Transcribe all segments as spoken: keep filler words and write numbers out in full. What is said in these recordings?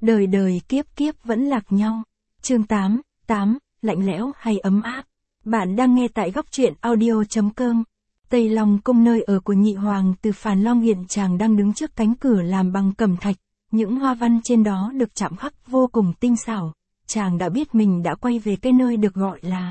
đời đời kiếp kiếp vẫn lạc nhau. Chương tám, tám, lạnh lẽo hay ấm áp. Bạn đang nghe tại góc truyện audio.com. Tây Long cung nơi ở của nhị hoàng từ Phàn Long hiện chàng đang đứng trước cánh cửa làm bằng cẩm thạch, những hoa văn trên đó được chạm khắc vô cùng tinh xảo. Chàng đã biết mình đã quay về cái nơi được gọi là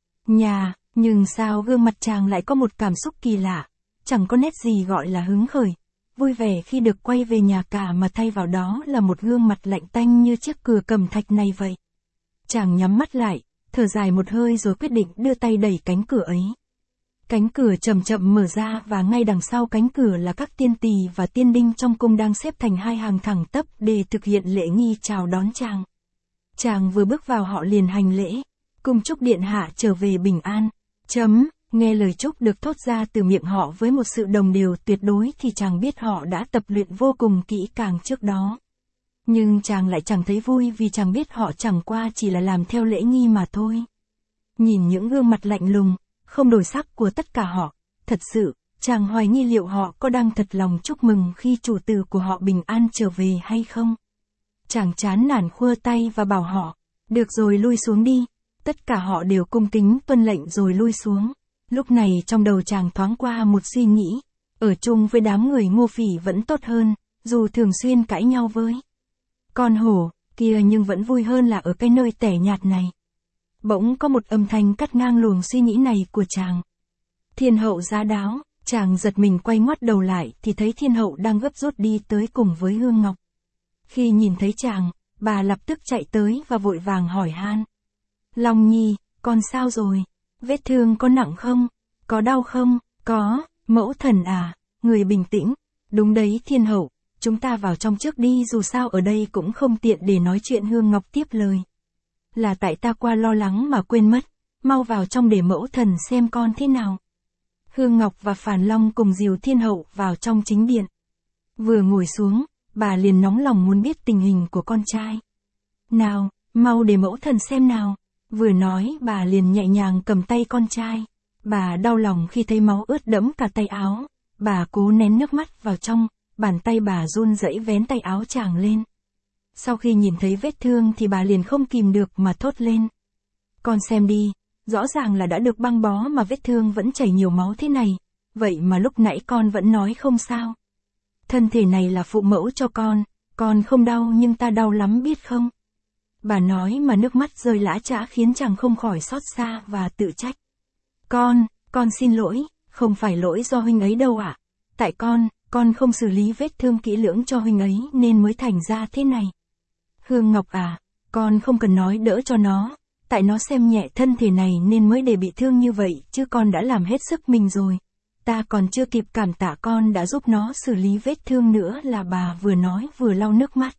nhà, nhưng sao gương mặt chàng lại có một cảm xúc kỳ lạ, chẳng có nét gì gọi là hứng khởi, vui vẻ khi được quay về nhà cả mà thay vào đó là một gương mặt lạnh tanh như chiếc cửa cẩm thạch này vậy. Chàng nhắm mắt lại, thở dài một hơi rồi quyết định đưa tay đẩy cánh cửa ấy. Cánh cửa chậm chậm mở ra và ngay đằng sau cánh cửa là các tiên tỳ và tiên đinh trong cung đang xếp thành hai hàng thẳng tắp để thực hiện lễ nghi chào đón chàng. Chàng vừa bước vào họ liền hành lễ, cung chúc điện hạ trở về bình an. Chấm, nghe lời chúc được thốt ra từ miệng họ với một sự đồng đều tuyệt đối thì chàng biết họ đã tập luyện vô cùng kỹ càng trước đó. Nhưng chàng lại chẳng thấy vui vì chàng biết họ chẳng qua chỉ là làm theo lễ nghi mà thôi. Nhìn những gương mặt lạnh lùng, không đổi sắc của tất cả họ, thật sự, chàng hoài nghi liệu họ có đang thật lòng chúc mừng khi chủ tử của họ bình an trở về hay không. Chàng chán nản khua tay và bảo họ, được rồi lui xuống đi. Tất cả họ đều cung kính tuân lệnh rồi lui xuống. Lúc này trong đầu chàng thoáng qua một suy nghĩ, ở chung với đám người Ngô Phỉ vẫn tốt hơn, dù thường xuyên cãi nhau với con hổ kia nhưng vẫn vui hơn là ở cái nơi tẻ nhạt này. Bỗng có một âm thanh cắt ngang luồng suy nghĩ này của chàng. Thiên hậu giá đáo, chàng giật mình quay ngoắt đầu lại thì thấy thiên hậu đang gấp rút đi tới cùng với Hương Ngọc. Khi nhìn thấy chàng, bà lập tức chạy tới và vội vàng hỏi han. Long Nhi, con sao rồi? Vết thương có nặng không? Có đau không? Có, mẫu thần à, người bình tĩnh. Đúng đấy thiên hậu, chúng ta vào trong trước đi dù sao ở đây cũng không tiện để nói chuyện. Hương Ngọc tiếp lời. Là tại ta qua lo lắng mà quên mất, mau vào trong để mẫu thần xem con thế nào. Hương Ngọc và Phàn Long cùng dìu thiên hậu vào trong chính điện. Vừa ngồi xuống, bà liền nóng lòng muốn biết tình hình của con trai. Nào, mau để mẫu thần xem nào. Vừa nói bà liền nhẹ nhàng cầm tay con trai. Bà đau lòng khi thấy máu ướt đẫm cả tay áo. Bà cố nén nước mắt vào trong, bàn tay bà run rẩy vén tay áo chàng lên. Sau khi nhìn thấy vết thương thì bà liền không kìm được mà thốt lên. Con xem đi, rõ ràng là đã được băng bó mà vết thương vẫn chảy nhiều máu thế này. Vậy mà lúc nãy con vẫn nói không sao. Thân thể này là phụ mẫu cho con, con không đau nhưng ta đau lắm biết không? Bà nói mà nước mắt rơi lã chã khiến chàng không khỏi xót xa và tự trách. Con, con xin lỗi, không phải lỗi do huynh ấy đâu ạ. À? Tại con, con không xử lý vết thương kỹ lưỡng cho huynh ấy nên mới thành ra thế này. Hương Ngọc à, con không cần nói đỡ cho nó, tại nó xem nhẹ thân thể này nên mới để bị thương như vậy chứ con đã làm hết sức mình rồi. Ta còn chưa kịp cảm tạ con đã giúp nó xử lý vết thương nữa là bà vừa nói vừa lau nước mắt.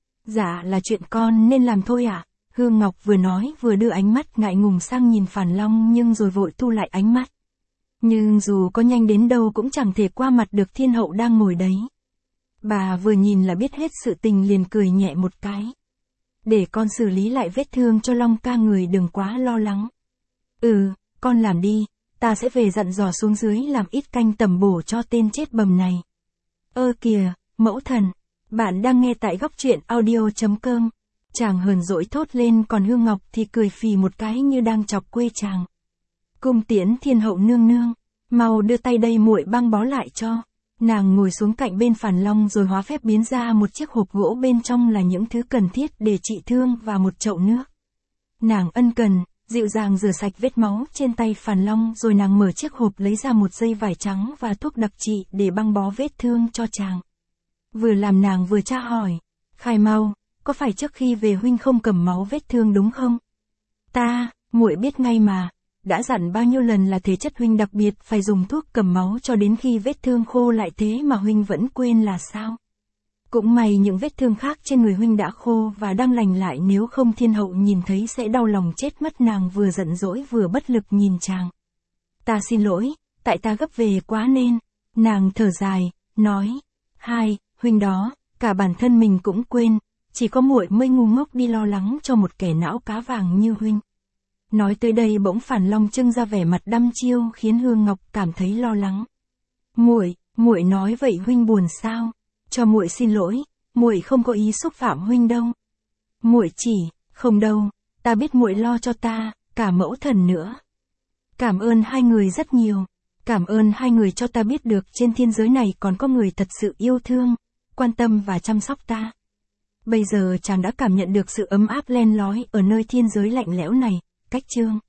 Dạ là chuyện con nên làm thôi ạ. À? Hương Ngọc vừa nói vừa đưa ánh mắt ngại ngùng sang nhìn Phàn Long nhưng rồi vội thu lại ánh mắt. Nhưng dù có nhanh đến đâu cũng chẳng thể qua mặt được thiên hậu đang ngồi đấy. Bà vừa nhìn là biết hết sự tình liền cười nhẹ một cái. Để con xử lý lại vết thương cho Long ca người đừng quá lo lắng. Ừ, con làm đi, ta sẽ về dặn dò xuống dưới làm ít canh tẩm bổ cho tên chết bầm này. Ơ kìa, mẫu thần. Bạn đang nghe tại góc truyện audio.com. Chàng hờn dỗi thốt lên còn Hương Ngọc thì cười phì một cái như đang chọc quê chàng. Cung tiễn thiên hậu nương nương, mau đưa tay đây muội băng bó lại cho. Nàng ngồi xuống cạnh bên Phàn Long rồi hóa phép biến ra một chiếc hộp gỗ bên trong là những thứ cần thiết để trị thương và một chậu nước. Nàng ân cần, dịu dàng rửa sạch vết máu trên tay Phàn Long rồi nàng mở chiếc hộp lấy ra một dây vải trắng và thuốc đặc trị để băng bó vết thương cho chàng. Vừa làm nàng vừa tra hỏi, khai mau, có phải trước khi về huynh không cầm máu vết thương đúng không? Ta, muội biết ngay mà, đã dặn bao nhiêu lần là thể chất huynh đặc biệt phải dùng thuốc cầm máu cho đến khi vết thương khô lại thế mà huynh vẫn quên là sao? Cũng may những vết thương khác trên người huynh đã khô và đang lành lại nếu không thiên hậu nhìn thấy sẽ đau lòng chết mất. Nàng vừa giận dỗi vừa bất lực nhìn chàng. Ta xin lỗi, tại ta gấp về quá nên, nàng thở dài, nói, hai, huynh đó, cả bản thân mình cũng quên, chỉ có muội mới ngu ngốc đi lo lắng cho một kẻ não cá vàng như huynh. Nói tới đây bỗng Phàn Long trưng ra vẻ mặt đăm chiêu khiến Hương Ngọc cảm thấy lo lắng. Muội, muội nói vậy huynh buồn sao? Cho muội xin lỗi, muội không có ý xúc phạm huynh đâu. Muội chỉ, không đâu, ta biết muội lo cho ta, cả mẫu thần nữa. Cảm ơn hai người rất nhiều. Cảm ơn hai người cho ta biết được trên thiên giới này còn có người thật sự yêu thương, quan tâm và chăm sóc ta. Bây giờ chàng đã cảm nhận được sự ấm áp len lói ở nơi thiên giới lạnh lẽo này, cách chương.